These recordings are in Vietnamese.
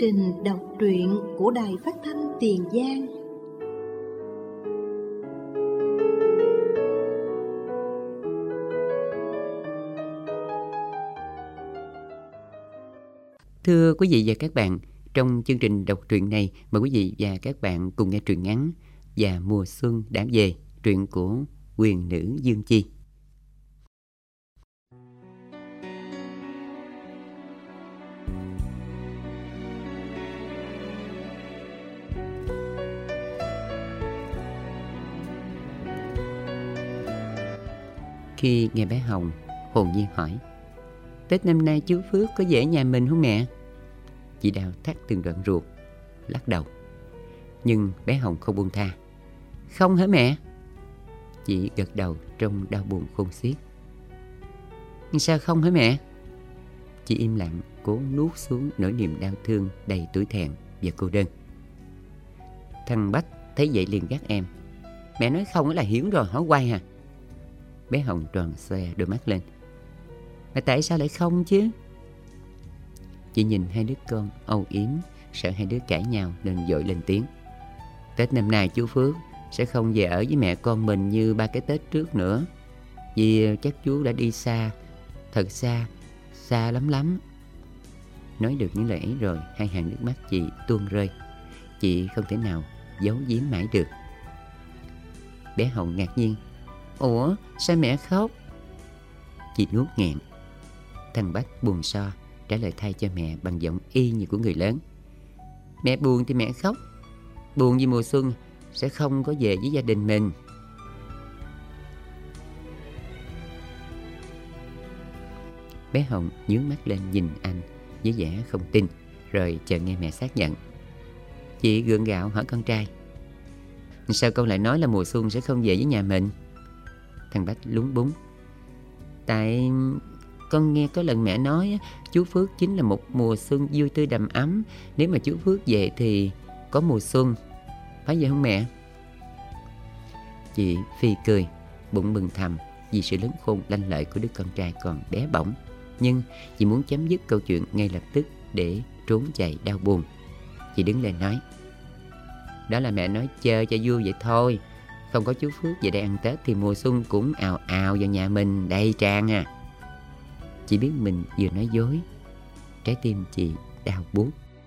trình đọc truyện của Đài Phát thanh Tiền Giang. Thưa quý vị và các bạn, trong chương trình đọc truyện này, mời quý vị và các bạn cùng nghe truyện ngắn Và Mùa Xuân Đã Về, truyện của quyền nữ Dương Chi. Khi nghe bé Hồng, hồn nhiên hỏi: Tết năm nay chú Phước có về nhà mình không mẹ? Chị Đào thắt từng đoạn ruột, lắc đầu. Nhưng bé Hồng không buông tha. Không hả mẹ? Chị gật đầu trong đau buồn khôn xiết. Sao không hả mẹ? Chị im lặng cố nuốt xuống nỗi niềm đau thương đầy tủi thẹn và cô đơn. Thằng Bách thấy vậy liền gắt em. Mẹ nói không là hiểu rồi, hỏi quay hả? Bé Hồng tròn xoe đôi mắt lên. Mà tại sao lại không chứ? Chị nhìn hai đứa con âu yếm, sợ hai đứa cãi nhau nên vội lên tiếng. Tết năm nay chú Phước sẽ không về ở với mẹ con mình như ba cái Tết trước nữa. Vì chắc chú đã đi xa, thật xa, xa lắm lắm. Nói được những lời ấy rồi, hai hàng nước mắt chị tuôn rơi. Chị không thể nào giấu giếm mãi được. Bé Hồng ngạc nhiên. Ủa, sao mẹ khóc? Chị nuốt nghẹn. Thằng Bách buồn so trả lời thay cho mẹ bằng giọng y như của người lớn. Mẹ buồn thì mẹ khóc. Buồn vì mùa xuân sẽ không có về với gia đình mình. Bé Hồng nhướng mắt lên nhìn anh với vẻ không tin, rồi chờ nghe mẹ xác nhận. Chị gượng gạo hỏi con trai. Sao con lại nói là mùa xuân sẽ không về với nhà mình? Thằng Bách lúng búng. Tại con nghe có lần mẹ nói chú Phước chính là một mùa xuân vui tươi đầm ấm. Nếu mà chú Phước về thì có mùa xuân. Phải vậy không mẹ? Chị phì cười, bụng mừng thầm vì sự lớn khôn lanh lợi của đứa con trai còn bé bỏng. Nhưng chị muốn chấm dứt câu chuyện ngay lập tức để trốn chạy đau buồn. Chị đứng lên nói. Đó là mẹ nói chơi cho vui vậy thôi. Không có chú Phước về đây ăn Tết thì mùa xuân cũng ào ào vào nhà mình đầy tràn à. Chị biết mình vừa nói dối. Trái tim chị đau buốt.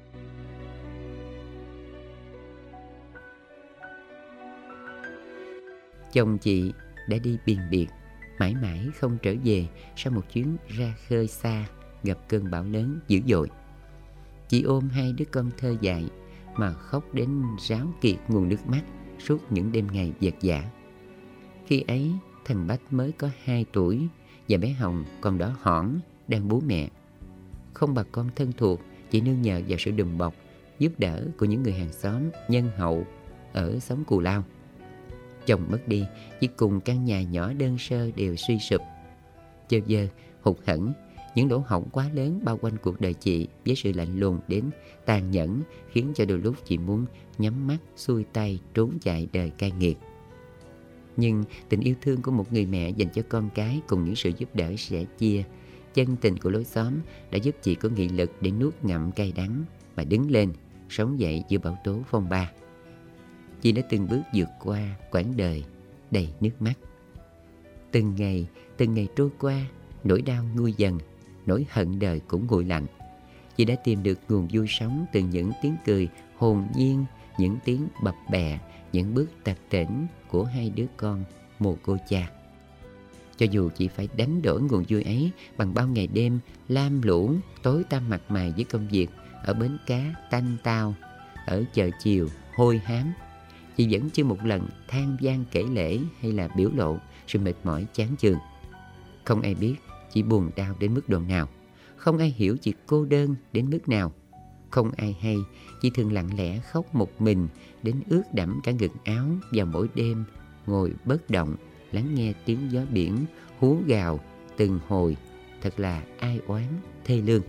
Chồng chị đã đi biền biệt, mãi mãi không trở về sau một chuyến ra khơi xa gặp cơn bão lớn dữ dội. Chị ôm hai đứa con thơ dại mà khóc đến ráo kiệt nguồn nước mắt suốt những đêm ngày vật vã. Khi ấy thằng Bách mới có 2 tuổi và bé Hồng còn đỏ hỏn đang bú mẹ. Không bà con thân thuộc, chị nương nhờ vào sự đùm bọc, giúp đỡ của những người hàng xóm nhân hậu ở xóm Cù Lao. Chồng mất đi, chỉ cùng căn nhà nhỏ đơn sơ đều suy sụp. Chơ vơ, hụt hẫng, những lỗ hổng quá lớn bao quanh cuộc đời chị với sự lạnh lùng đến tàn nhẫn khiến cho đôi lúc chị muốn nhắm mắt xuôi tay trốn chạy đời cay nghiệt. Nhưng tình yêu thương của một người mẹ dành cho con cái cùng những sự giúp đỡ sẻ chia, chân tình của lối xóm đã giúp chị có nghị lực để nuốt ngậm cay đắng và đứng lên, sống dậy giữa bão tố phong ba. Chị đã từng bước vượt qua quãng đời đầy nước mắt. Từng ngày trôi qua, nỗi đau nguôi dần, nỗi hận đời cũng nguội lạnh. Chị đã tìm được nguồn vui sống từ những tiếng cười hồn nhiên, những tiếng bập bẹ, những bước tập tễnh của hai đứa con mồ côi cha. Cho dù chị phải đánh đổi nguồn vui ấy bằng bao ngày đêm lam lũ, tối tăm mặt mày với công việc ở bến cá tanh tao, ở chợ chiều hôi hám, chị vẫn chưa một lần than van kể lể hay là biểu lộ sự mệt mỏi chán chường. Không ai biết chị buồn đau đến mức độ nào, không ai hiểu chị cô đơn đến mức nào, không ai hay chị thường lặng lẽ khóc một mình đến ướt đẫm cả ngực áo vào mỗi đêm ngồi bất động lắng nghe tiếng gió biển hú gào từng hồi, thật là ai oán thê lương.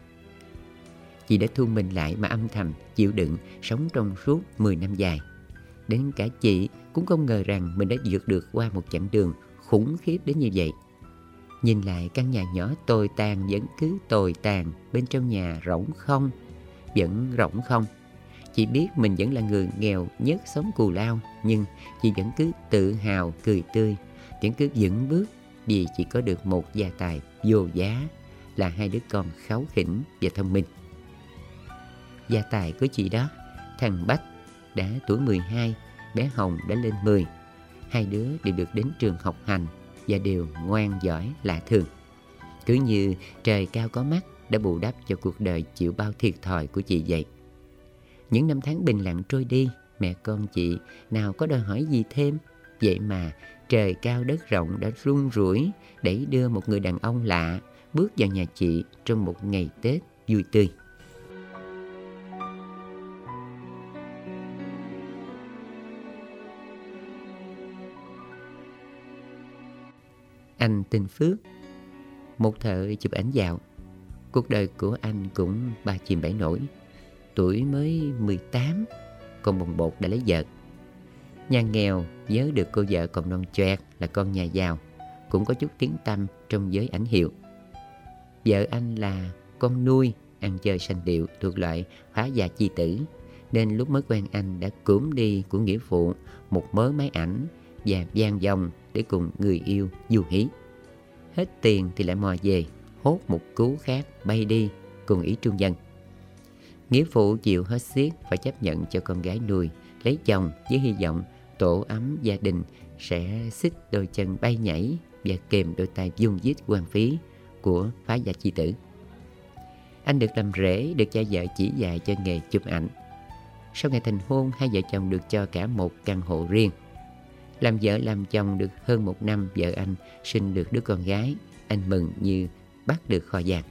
Chị đã thu mình lại mà âm thầm chịu đựng sống trong suốt 10 năm dài. Đến cả chị cũng không ngờ rằng mình đã vượt được qua một chặng đường khủng khiếp đến như vậy. Nhìn lại căn nhà nhỏ tồi tàn vẫn cứ tồi tàn, bên trong nhà rỗng không. vẫn rỗng không. Chị biết mình vẫn là người nghèo nhất xóm Cù Lao, nhưng chị vẫn cứ tự hào cười tươi, vẫn cứ vững bước vì chị có được một gia tài vô giá là hai đứa con kháu khỉnh và thông minh. Gia tài của chị đó, thằng Bách đã tuổi 12, bé Hồng đã lên 10. Hai đứa đều được đến trường học hành và đều ngoan giỏi lạ thường. Cứ như trời cao có mắt đã bù đắp cho cuộc đời chịu bao thiệt thòi của chị vậy. Những năm tháng bình lặng trôi đi, mẹ con chị nào có đòi hỏi gì thêm. Vậy mà trời cao đất rộng đã run rủi đẩy đưa một người đàn ông lạ bước vào nhà chị trong một ngày Tết vui tươi. Anh tên Phước, một thợ chụp ảnh dạo. Cuộc đời của anh cũng ba chìm bảy nổi. Tuổi mới 18, còn bồng bột đã lấy vợ. Nhà nghèo nhớ được cô vợ còn non choẹt là con nhà giàu, cũng có chút tiếng tăm trong giới ảnh hiệu. Vợ anh là con nuôi, ăn chơi sanh điệu, thuộc loại phá gia chi tử, nên lúc mới quen anh đã cưỡng đi của nghĩa phụ một mớ máy ảnh và vang dòng để cùng người yêu du hí. Hết tiền thì lại mò về, hốt một cú khác bay đi cùng ý trung dân. Nghĩa phụ chịu hết xiết phải chấp nhận cho con gái nuôi lấy chồng với hy vọng tổ ấm gia đình sẽ xích đôi chân bay nhảy và kèm đôi tay dung dít quan phí của phá gia chi tử. Anh được làm rể, được cha vợ chỉ dạy cho nghề chụp ảnh. Sau ngày thành hôn, hai vợ chồng được cho cả một căn hộ riêng. Làm vợ làm chồng được hơn một năm, vợ anh sinh được đứa con gái. Anh mừng như bắt được kho vàng.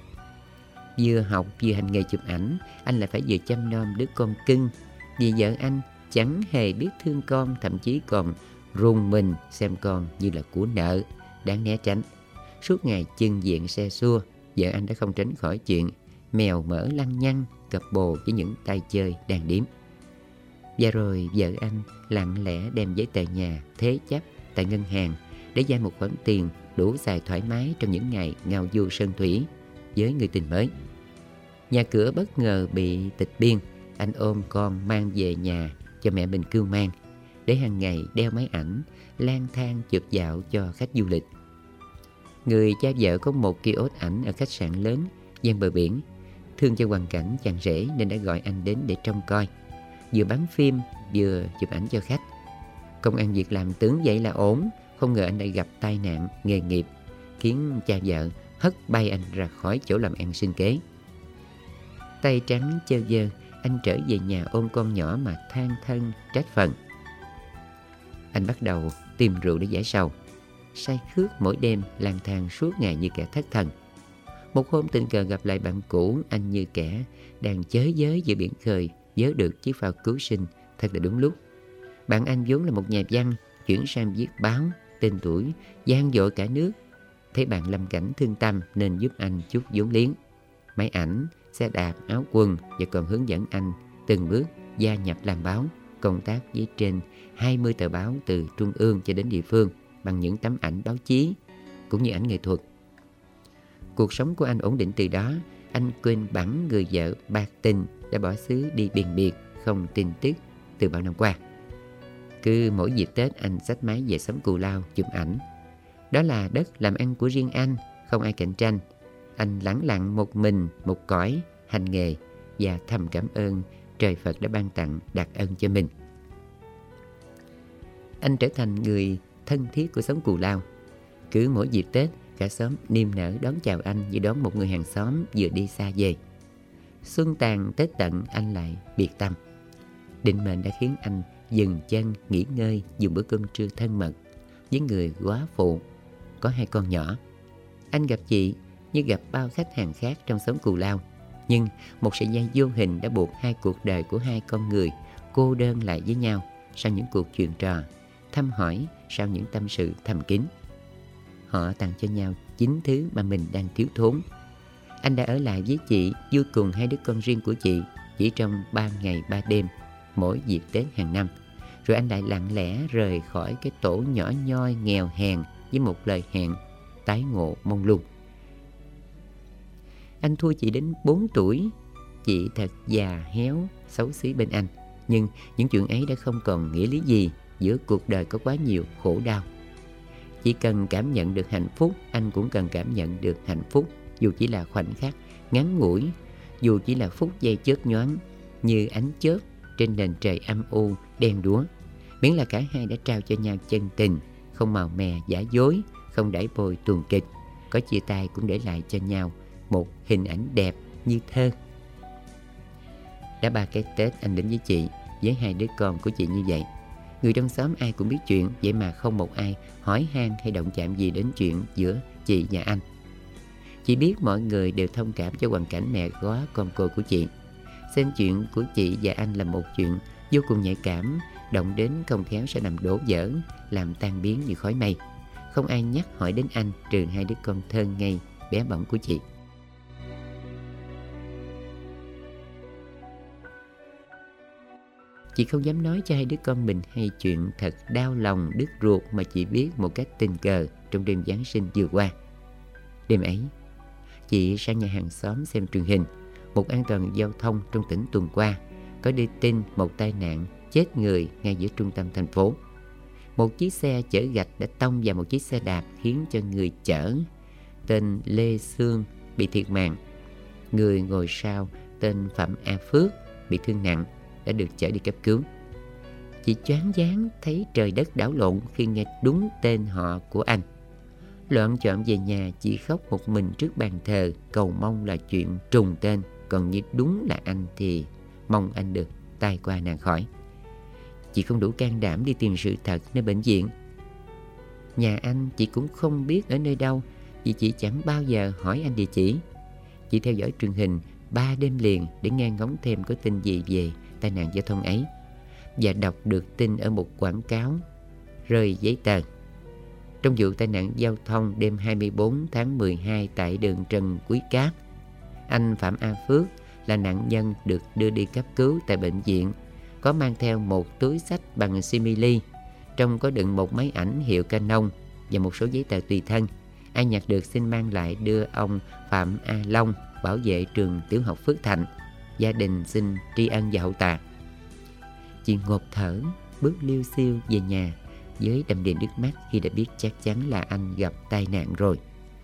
Vừa học vừa hành nghề chụp ảnh, anh lại phải vừa chăm nom đứa con cưng, vì vợ anh chẳng hề biết thương con, thậm chí còn rùng mình xem con như là của nợ, đáng né tránh. Suốt ngày chưng diện xe xua, vợ anh đã không tránh khỏi chuyện mèo mỡ lăng nhăng cặp bồ với những tay chơi đàn điếm. Và rồi vợ anh lặng lẽ đem giấy tờ nhà thế chấp tại ngân hàng để vay một khoản tiền đủ xài thoải mái trong những ngày ngao du sơn thủy với người tình mới. Nhà cửa bất ngờ bị tịch biên, anh ôm con mang về nhà cho mẹ mình cưu mang, để hàng ngày đeo máy ảnh lang thang chụp dạo cho khách du lịch. Người cha vợ có một kiosk ảnh ở khách sạn lớn ven bờ biển, thương cho hoàn cảnh chàng rể nên đã gọi anh đến để trông coi, vừa bắn phim vừa chụp ảnh cho khách. Công ăn việc làm tưởng vậy là ổn, không ngờ anh lại gặp tai nạn nghề nghiệp, khiến cha vợ hất bay anh ra khỏi chỗ làm ăn sinh kế. Tay trắng chơ vơ, anh trở về nhà ôm con nhỏ mà than thân trách phận. Anh bắt đầu tìm rượu để giải sầu, say khướt mỗi đêm lang thang suốt ngày như kẻ thất thần. Một hôm tình cờ gặp lại bạn cũ, anh như kẻ đang chới giới giữa biển khơi vớ được chiếc phao cứu sinh thật là đúng lúc. Bạn anh vốn là một nhà văn, chuyển sang viết báo, tên tuổi vang dội cả nước. Thấy bạn lâm cảnh thương tâm nên giúp anh chút vốn liếng, máy ảnh, xe đạp, áo quần, và còn hướng dẫn anh từng bước gia nhập làm báo, công tác với trên 20 tờ báo từ trung ương cho đến địa phương bằng những tấm ảnh báo chí cũng như ảnh nghệ thuật. Cuộc sống của anh ổn định từ đó. Anh quên bẵng người vợ bạc tình đã bỏ xứ đi biền biệt không tin tức từ bao năm qua. Cứ mỗi dịp Tết anh xách máy về xóm Cù Lao chụp ảnh. Đó là đất làm ăn của riêng anh, không ai cạnh tranh. Anh lẳng lặng một mình, một cõi, hành nghề và thầm cảm ơn trời Phật đã ban tặng đặc ân cho mình. Anh trở thành người thân thiết của xóm Cù Lao. Cứ mỗi dịp Tết, cả xóm niềm nở đón chào anh như đón một người hàng xóm vừa đi xa về. Xuân tàn Tết tận, anh lại biệt tâm. Định mệnh đã khiến anh dừng chân nghỉ ngơi, dùng bữa cơm trưa thân mật với người góa phụ có 2 con nhỏ. Anh gặp chị như gặp bao khách hàng khác trong xóm Cù Lao, nhưng một sợi dây vô hình đã buộc hai cuộc đời của 2 con người cô đơn lại với nhau sau những cuộc chuyện trò, thăm hỏi, sau những tâm sự thầm kín. Họ tặng cho nhau 9 thứ mà mình đang thiếu thốn. Anh đã ở lại với chị, vui cùng 2 đứa con riêng của chị chỉ trong 3 ngày 3 đêm mỗi dịp Tết hàng năm. Rồi anh lại lặng lẽ rời khỏi cái tổ nhỏ nhoi nghèo hèn với một lời hẹn tái ngộ mông lung. Anh thua chị đến 4 tuổi, chị thật già héo, xấu xí bên anh. Nhưng những chuyện ấy đã không còn nghĩa lý gì. Giữa cuộc đời có quá nhiều khổ đau. Chỉ cần cảm nhận được hạnh phúc, anh cũng cần cảm nhận được hạnh phúc. Dù chỉ là khoảnh khắc ngắn ngủi, dù chỉ là phút giây chớp nhoáng như ánh chớp trên nền trời âm u đen đúa. Miễn là cả hai đã trao cho nhau chân tình, không màu mè giả dối, không đãi bồi tuồng kịch. Có chia tay cũng để lại cho nhau một hình ảnh đẹp như thơ. Đã 3 cái Tết anh đến với chị, với 2 đứa con của chị như vậy. Người trong xóm ai cũng biết chuyện, vậy mà không một ai hỏi han hay động chạm gì đến chuyện giữa chị và anh. Chị biết mọi người đều thông cảm cho hoàn cảnh mẹ góa con cô của chị. Xem chuyện của chị và anh là một chuyện vô cùng nhạy cảm, động đến không khéo sẽ làm đổ vỡ, làm tan biến như khói mây. Không ai nhắc hỏi đến anh trừ 2 đứa con thơ ngây, bé bỏng của chị. Chị không dám nói cho 2 đứa con mình hay chuyện thật đau lòng đứt ruột mà chị biết một cách tình cờ trong đêm Giáng sinh vừa qua. Đêm ấy, chị sang nhà hàng xóm xem truyền hình. Một an toàn giao thông trong tỉnh tuần qua có đưa tin một tai nạn chết người ngay giữa trung tâm thành phố. Một chiếc xe chở gạch đã tông vào một chiếc xe đạp khiến cho người chở tên Lê Sương bị thiệt mạng. Người ngồi sau tên Phạm A Phước bị thương nặng đã được chở đi cấp cứu. Chị choáng váng thấy trời đất đảo lộn khi nghe đúng tên họ của anh. Loạn choạng về nhà, chị khóc một mình trước bàn thờ, cầu mong là chuyện trùng tên, còn như đúng là anh thì mong anh được tai qua nạn khỏi. Chị không đủ can đảm đi tìm sự thật nơi bệnh viện. Nhà anh chị cũng không biết ở nơi đâu, vì chị chẳng bao giờ hỏi anh địa chỉ. Chị theo dõi truyền hình 3 đêm liền để nghe ngóng thêm có tin gì về tai nạn giao thông ấy, và đọc được tin ở một quảng cáo rơi giấy tờ. Trong vụ tai nạn giao thông đêm 24 tháng 12 tại đường Trần Quý Cáp, anh Phạm A Phước là nạn nhân được đưa đi cấp cứu tại bệnh viện, có mang theo một túi xách bằng simili, trong có đựng một máy ảnh hiệu Canon và một số giấy tờ tùy thân. Ai nhặt được xin mang lại đưa ông Phạm A Long, bảo vệ trường tiểu học Phước Thạnh. Gia đình xin tri ân và hậu tạ. Chị ngộp thở bước liêu xiêu về nhà với đầm đìa nước mắt khi đã biết chắc chắn là anh gặp tai nạn rồi.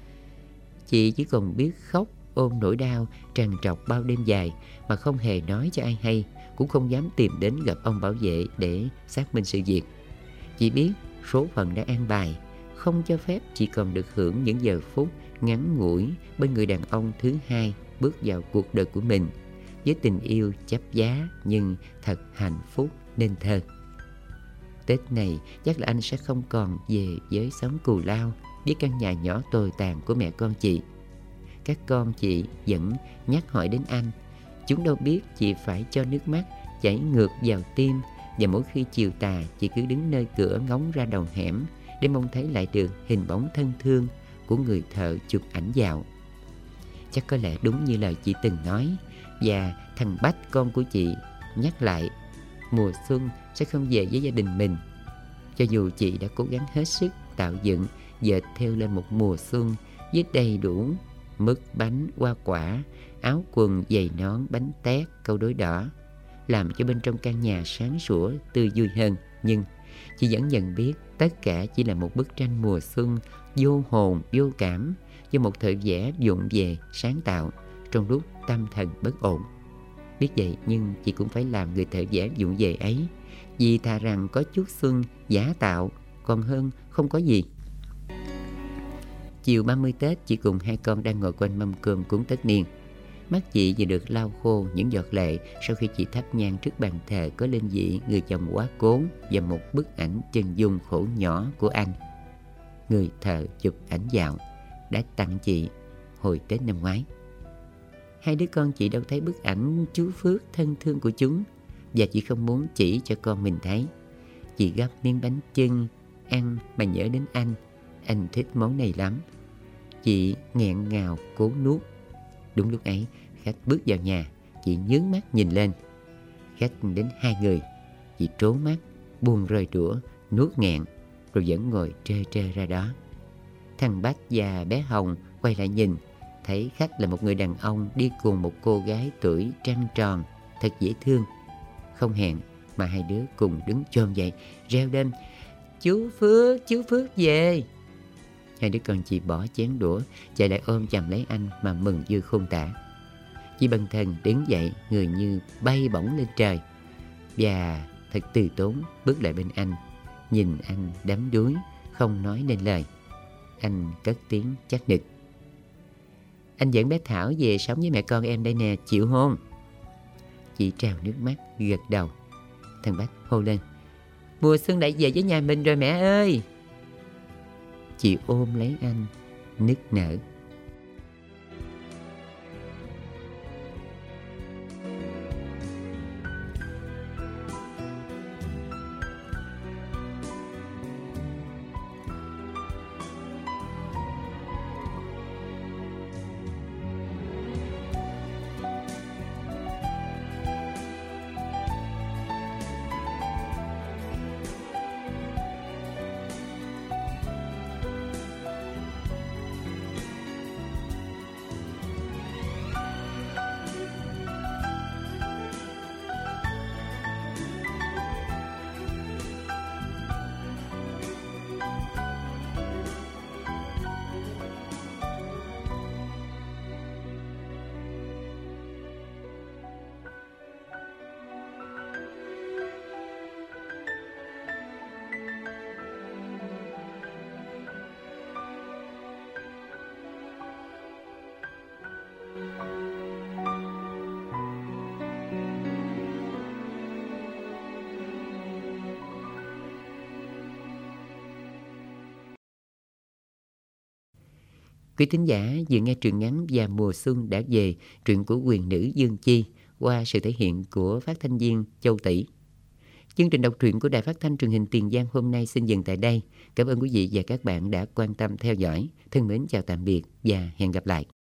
Chị chỉ còn biết khóc ôm nỗi đau trằn trọc bao đêm dài mà không hề nói cho ai hay, cũng không dám tìm đến gặp ông bảo vệ để xác minh sự việc. Chị biết số phận đã an bài, không cho phép chị còn được hưởng những giờ phút ngắn ngủi bên người đàn ông thứ hai bước vào cuộc đời của mình, với tình yêu chấp giá nhưng thật hạnh phúc nên thơ. Tết này chắc là anh sẽ không còn về với xóm Cù Lao, với căn nhà nhỏ tồi tàn của mẹ con chị. Các con chị vẫn nhắc hỏi đến anh. Chúng đâu biết chị phải cho nước mắt chảy ngược vào tim, và mỗi khi chiều tà chị cứ đứng nơi cửa ngóng ra đầu hẻm để mong thấy lại được hình bóng thân thương của người thợ chụp ảnh dạo. Chắc có lẽ đúng như lời chị từng nói, và thằng Bách con của chị nhắc lại, mùa xuân sẽ không về với gia đình mình. Cho dù chị đã cố gắng hết sức tạo dựng, dệt theo lên một mùa xuân với đầy đủ mứt bánh, hoa quả, áo quần, giày nón, bánh tét, câu đối đỏ, làm cho bên trong căn nhà sáng sủa, tươi vui hơn, nhưng chị vẫn nhận biết tất cả chỉ là một bức tranh mùa xuân vô hồn, vô cảm, do một thợ vẽ vụng về sáng tạo trong lúc tâm thần bất ổn. Biết vậy nhưng chị cũng phải làm người thợ vẽ vụng về ấy, vì thà rằng có chút xuân giả tạo còn hơn không có gì. Chiều 30 Tết, chị cùng 2 con đang ngồi quanh mâm cơm cúng tất niên. Mắt chị vừa được lau khô những giọt lệ sau khi chị thắp nhang trước bàn thờ có linh vị người chồng quá cố và một bức ảnh chân dung khổ nhỏ của anh, người thợ chụp ảnh dạo, đã tặng chị hồi Tết năm ngoái. 2 đứa con chị đâu thấy bức ảnh chú Phước thân thương của chúng, và chị không muốn chỉ cho con mình thấy. Chị gắp miếng bánh chưng ăn mà nhớ đến anh thích món này lắm. Chị nghẹn ngào cố nuốt. Đúng lúc ấy, khách bước vào nhà. Chị nhướng mắt nhìn lên. Khách đến 2 người. Chị trố mắt, buông rơi đũa, nuốt nghẹn, rồi vẫn ngồi trơ trơ ra đó. Thằng Bách và bé Hồng quay lại nhìn, thấy khách là một người đàn ông đi cùng một cô gái tuổi trăng tròn, thật dễ thương. Không hẹn mà hai đứa cùng đứng chồm dậy, reo lên: chú Phước về. Hai đứa con chị bỏ chén đũa, chạy lại ôm chầm lấy anh mà mừng như khôn tả. Chị bần thần đứng dậy, người như bay bổng lên trời, và thật từ tốn bước lại bên anh, nhìn anh đắm đuối, không nói nên lời. Anh cất tiếng chắc nịch: anh dẫn bé Thảo về sống với mẹ con em đây nè, chịu hôn? Chị trào nước mắt gật đầu. Thằng Bách hô lên: mùa xuân đã về với nhà mình rồi mẹ ơi. Chị ôm lấy anh, nức nở. Quý thính giả vừa nghe truyện ngắn Và mùa xuân đã về, truyện của quyền nữ Dương Chi qua sự thể hiện của phát thanh viên Châu Tỷ. Chương trình đọc truyện của Đài Phát thanh Truyền hình Tiền Giang hôm nay xin dừng tại đây. Cảm ơn quý vị và các bạn đã quan tâm theo dõi. Thân mến chào tạm biệt và hẹn gặp lại.